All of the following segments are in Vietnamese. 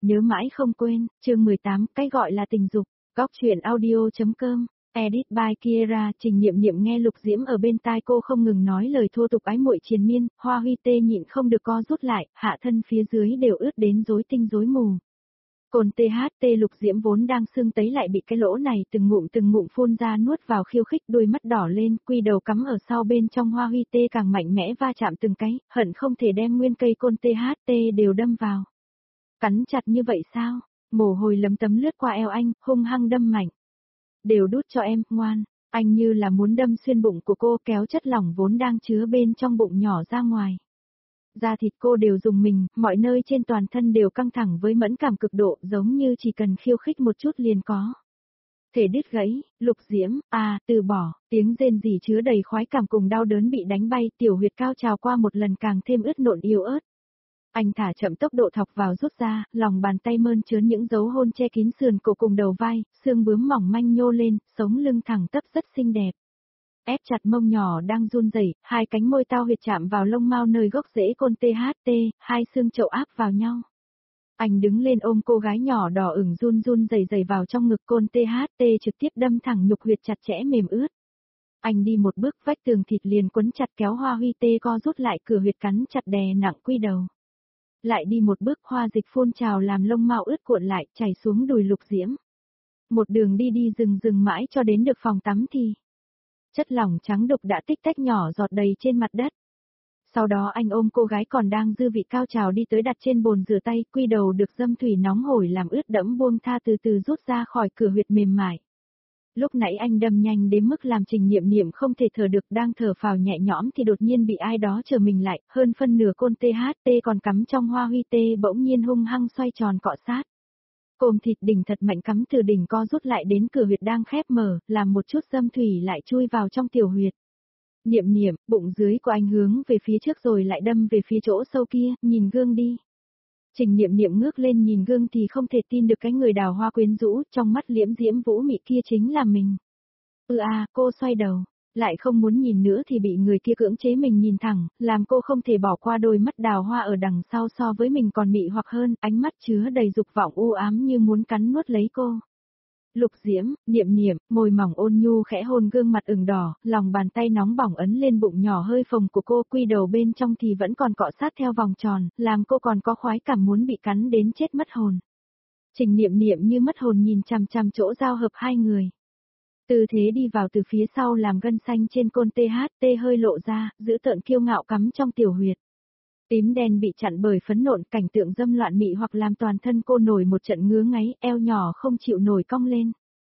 Nếu mãi không quên, chương 18, cái gọi là tình dục, góc truyện audio.com, edit by Kiera. Trình Niệm Niệm nghe Lục Diễm ở bên tai cô không ngừng nói lời thô tục ái muội triền miên, Hoa Huy tê nhịn không được co rút lại, hạ thân phía dưới đều ướt đến rối tinh rối mù. Cồn THT. Lục Diễm vốn đang sưng tấy lại bị cái lỗ này từng ngụm phun ra nuốt vào khiêu khích, đôi mắt đỏ lên, quy đầu cắm ở sau bên trong. Hoa Huy tê càng mạnh mẽ va chạm từng cái, hận không thể đem nguyên cây cồn THT đều đâm vào. Cắn chặt như vậy sao? Mồ hôi lấm tấm lướt qua eo anh, hung hăng đâm mạnh. Đều đút cho em, ngoan. Anh như là muốn đâm xuyên bụng của cô, kéo chất lỏng vốn đang chứa bên trong bụng nhỏ ra ngoài. Da thịt cô đều rùng mình, mọi nơi trên toàn thân đều căng thẳng với mẫn cảm cực độ, giống như chỉ cần khiêu khích một chút liền có thể đứt gãy. Lục Diễm, từ bỏ, tiếng rên rỉ chứa đầy khoái cảm cùng đau đớn bị đánh bay, tiểu huyệt cao trào qua một lần càng thêm ướt nộn yếu ớt. Anh thả chậm tốc độ thọc vào rút ra, lòng bàn tay mơn trớn những dấu hôn che kín sườn cổ cùng đầu vai, xương bướm mỏng manh nhô lên, sống lưng thẳng tắp rất xinh đẹp. Ép chặt mông nhỏ đang run rẩy, hai cánh môi tao huyệt chạm vào lông mao nơi gốc rễ côn THT, hai xương chậu áp vào nhau. Anh đứng lên ôm cô gái nhỏ đỏ ửng run rẩy vào trong ngực, côn THT trực tiếp đâm thẳng nhục huyệt chặt chẽ mềm ướt. Anh đi một bước, vách tường thịt liền quấn chặt kéo Hoa Huy tê co rút lại, cửa huyệt cắn chặt đè nặng quy đầu. Lại đi một bước, hoa dịch phun trào làm lông mao ướt cuộn lại, chảy xuống đùi Lục Diễm. Một đường đi dừng mãi cho đến được phòng tắm thì chất lỏng trắng đục đã tích tách nhỏ giọt đầy trên mặt đất. Sau đó anh ôm cô gái còn đang dư vị cao trào đi tới đặt trên bồn rửa tay, quy đầu được dâm thủy nóng hổi làm ướt đẫm buông tha từ từ rút ra khỏi cửa huyệt mềm mại. Lúc nãy anh đâm nhanh đến mức làm Trình Niệm Niệm không thể thở được, đang thở phào nhẹ nhõm thì đột nhiên bị ai đó trở mình lại, hơn phân nửa côn THT còn cắm trong Hoa Huy tê bỗng nhiên hung hăng xoay tròn cọ sát. Cồm thịt đỉnh thật mạnh cắm từ đỉnh co rút lại đến cửa huyệt đang khép mở, làm một chút dâm thủy lại chui vào trong tiểu huyệt. Niệm Niệm, bụng dưới của anh hướng về phía trước rồi lại đâm về phía chỗ sâu kia, nhìn gương đi. Trình Niệm Niệm ngước lên nhìn gương thì không thể tin được cái người đào hoa quyến rũ, trong mắt liễm diễm vũ mị kia chính là mình. Cô xoay đầu, lại không muốn nhìn nữa thì bị người kia cưỡng chế mình nhìn thẳng, làm cô không thể bỏ qua đôi mắt đào hoa ở đằng sau so với mình còn mị hoặc hơn, ánh mắt chứa đầy dục vọng u ám như muốn cắn nuốt lấy cô. Lục Diễm, Niệm Niệm, môi mỏng ôn nhu khẽ hôn gương mặt ửng đỏ, lòng bàn tay nóng bỏng ấn lên bụng nhỏ hơi phồng của cô, quy đầu bên trong thì vẫn còn cọ sát theo vòng tròn, làm cô còn có khoái cảm muốn bị cắn đến chết mất hồn. Trình Niệm Niệm như mất hồn nhìn chằm chằm chỗ giao hợp hai người. Tư thế đi vào từ phía sau làm gân xanh trên côn THT hơi lộ ra, giữ tợn kiêu ngạo cắm trong tiểu huyệt. Tím đen bị chặn bởi phấn nộn, cảnh tượng dâm loạn mị hoặc làm toàn thân cô nổi một trận ngứa ngáy, eo nhỏ không chịu nổi cong lên.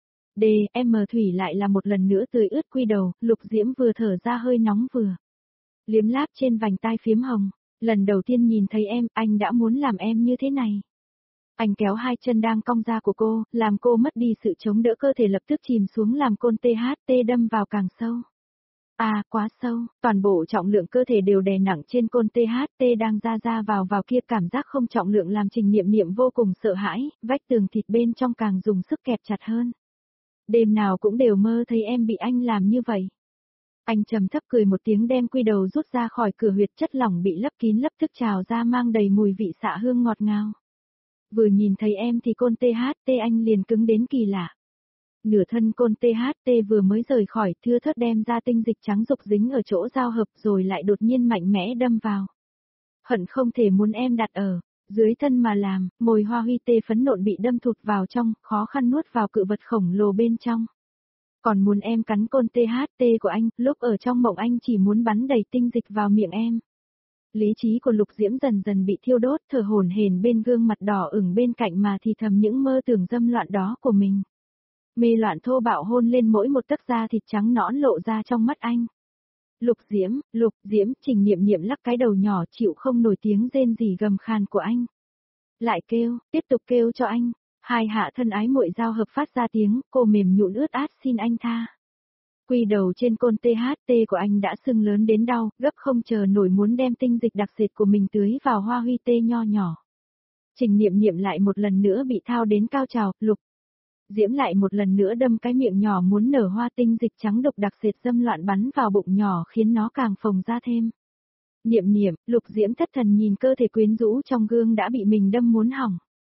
Thủy lại là một lần nữa tươi ướt quy đầu, Lục Diễm vừa thở ra hơi nóng vừa liếm láp trên vành tai phiếm hồng. Lần đầu tiên nhìn thấy em, anh đã muốn làm em như thế này. Anh kéo hai chân đang cong ra của cô, làm cô mất đi sự chống đỡ, cơ thể lập tức chìm xuống làm côn THT đâm vào càng sâu. Quá sâu, toàn bộ trọng lượng cơ thể đều đè nặng trên côn THT đang ra vào kia, cảm giác không trọng lượng làm Trình Niệm Niệm vô cùng sợ hãi, vách tường thịt bên trong càng dùng sức kẹp chặt hơn. Đêm nào cũng đều mơ thấy em bị anh làm như vậy. Anh trầm thấp cười một tiếng đem quy đầu rút ra khỏi cửa huyệt, chất lỏng bị lấp kín lập tức trào ra mang đầy mùi vị xạ hương ngọt ngào. Vừa nhìn thấy em thì côn THT anh liền cứng đến kỳ lạ. Nửa thân côn THT vừa mới rời khỏi, thưa thớt đem ra tinh dịch trắng dục dính ở chỗ giao hợp rồi lại đột nhiên mạnh mẽ đâm vào. Hận không thể muốn em đặt ở dưới thân mà làm, môi Hoa Huy tê phấn nộn bị đâm thụt vào trong, khó khăn nuốt vào cự vật khổng lồ bên trong. Còn muốn em cắn côn THT của anh, lúc ở trong mộng anh chỉ muốn bắn đầy tinh dịch vào miệng em. Lý trí của Lục Diễm dần dần bị thiêu đốt, thở hổn hển bên gương mặt đỏ ửng bên cạnh mà thì thầm những mơ tưởng dâm loạn đó của mình. Mê loạn thô bạo hôn lên mỗi một tấc da thịt trắng nõn lộ ra trong mắt anh. Lục Diễm, Trình Niệm Niệm lắc cái đầu nhỏ chịu không nổi tiếng rên rỉ gầm khàn của anh. Lại kêu, tiếp tục kêu cho anh. Hai hạ thân ái muội giao hợp phát ra tiếng, cô mềm nhũn ướt át xin anh tha. Quy đầu trên côn THT của anh đã sưng lớn đến đau, gấp không chờ nổi muốn đem tinh dịch đặc sệt của mình tưới vào Hoa Huy tê nho nhỏ. Trình Niệm Niệm lại một lần nữa bị thao đến cao trào, Lục Diễm lại một lần nữa đâm cái miệng nhỏ muốn nở hoa, tinh dịch trắng độc đặc sệt dâm loạn bắn vào bụng nhỏ khiến nó càng phồng ra thêm. Niệm Niệm, Lục Diễm thất thần nhìn cơ thể quyến rũ trong gương đã bị mình đâm muốn hỏng.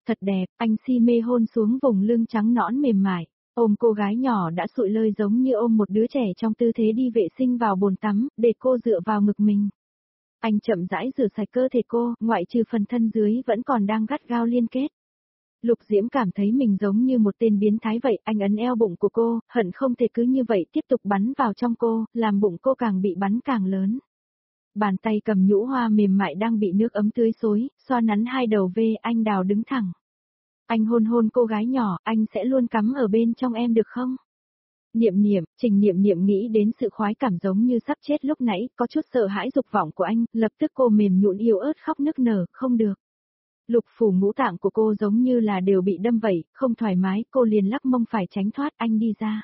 Thật đẹp, anh si mê hôn xuống vùng lưng trắng nõn mềm mại, ôm cô gái nhỏ đã sụi lơi giống như ôm một đứa trẻ trong tư thế đi vệ sinh vào bồn tắm, để cô dựa vào ngực mình. Anh chậm rãi rửa sạch cơ thể cô, ngoại trừ phần thân dưới vẫn còn đang gắt gao liên kết. Lục Diễm cảm thấy mình giống như một tên biến thái vậy, anh ấn eo bụng của cô, hận không thể cứ như vậy tiếp tục bắn vào trong cô, làm bụng cô càng bị bắn càng lớn. Bàn tay cầm nhũ hoa mềm mại đang bị nước ấm tưới xối, xoa nắn hai đầu V, anh đào đứng thẳng. Anh hôn hôn cô gái nhỏ, anh sẽ luôn cắm ở bên trong em được không? Niệm niệm, Trình Niệm Niệm nghĩ đến sự khoái cảm giống như sắp chết lúc nãy, có chút sợ hãi dục vọng của anh, lập tức cô mềm nhũn yếu ớt khóc nức nở, không được. Lục phủ ngũ tạng của cô giống như là đều bị đâm vậy, không thoải mái, cô liền lắc mông phải tránh thoát, anh đi ra.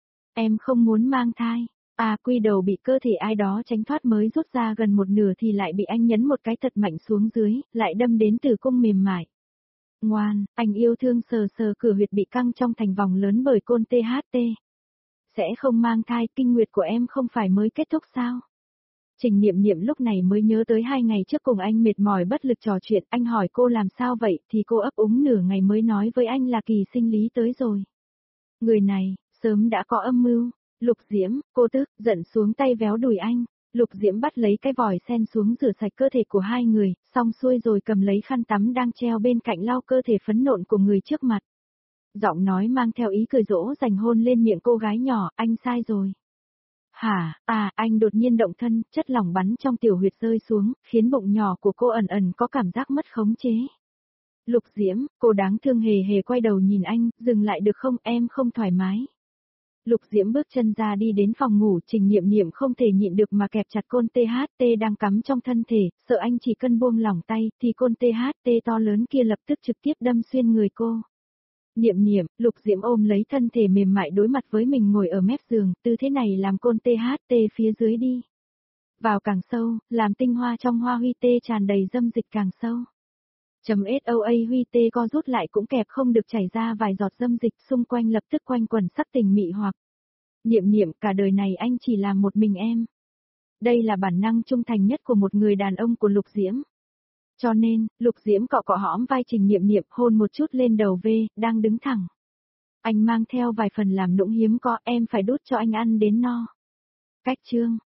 Em không muốn mang thai. À, quy đầu bị cơ thể ai đó tránh thoát mới rút ra gần một nửa thì lại bị anh nhấn một cái thật mạnh xuống dưới, lại đâm đến tử cung mềm mại. Ngoan, anh yêu thương sờ sờ cửa huyệt bị căng trong thành vòng lớn bởi côn THT. Sẽ không mang thai, kinh nguyệt của em không phải mới kết thúc sao? Trình Niệm Niệm lúc này mới nhớ tới 2 ngày trước cùng anh mệt mỏi bất lực trò chuyện, anh hỏi cô làm sao vậy, thì cô ấp úng nửa ngày mới nói với anh là kỳ sinh lý tới rồi. Người này, sớm đã có âm mưu. Lục Diễm, cô tức, giận xuống tay véo đùi anh. Lục Diễm bắt lấy cái vòi sen xuống rửa sạch cơ thể của hai người, xong xuôi rồi cầm lấy khăn tắm đang treo bên cạnh lau cơ thể phấn nộn của người trước mặt. Giọng nói mang theo ý cười dỗ dành hôn lên miệng cô gái nhỏ, anh sai rồi. Hả, anh đột nhiên động thân, chất lỏng bắn trong tiểu huyệt rơi xuống, khiến bụng nhỏ của cô ẩn ẩn có cảm giác mất khống chế. Lục Diễm, cô đáng thương hề hề quay đầu nhìn anh, dừng lại được không, em không thoải mái. Lục Diễm bước chân ra đi đến phòng ngủ, Trình Niệm Niệm không thể nhịn được mà kẹp chặt côn THT đang cắm trong thân thể, sợ anh chỉ cần buông lỏng tay, thì côn THT to lớn kia lập tức trực tiếp đâm xuyên người cô. Niệm Niệm, Lục Diễm ôm lấy thân thể mềm mại đối mặt với mình ngồi ở mép giường, tư thế này làm côn THT phía dưới đi. Vào càng sâu, làm tinh hoa trong hoa huy tê tràn đầy dâm dịch càng sâu. SOA huy tê co rút lại cũng kẹp không được chảy ra vài giọt dâm dịch, xung quanh lập tức quanh quẩn sắc tình mị hoặc. Niệm Niệm, cả đời này anh chỉ làm một mình em. Đây là bản năng trung thành nhất của một người đàn ông của Lục Diễm. Cho nên, Lục Diễm cọ cọ hõm vai Trình Niệm Niệm, hôn một chút lên đầu V, đang đứng thẳng. Anh mang theo vài phần làm nũng hiếm có, em phải đút cho anh ăn đến no. Cách chương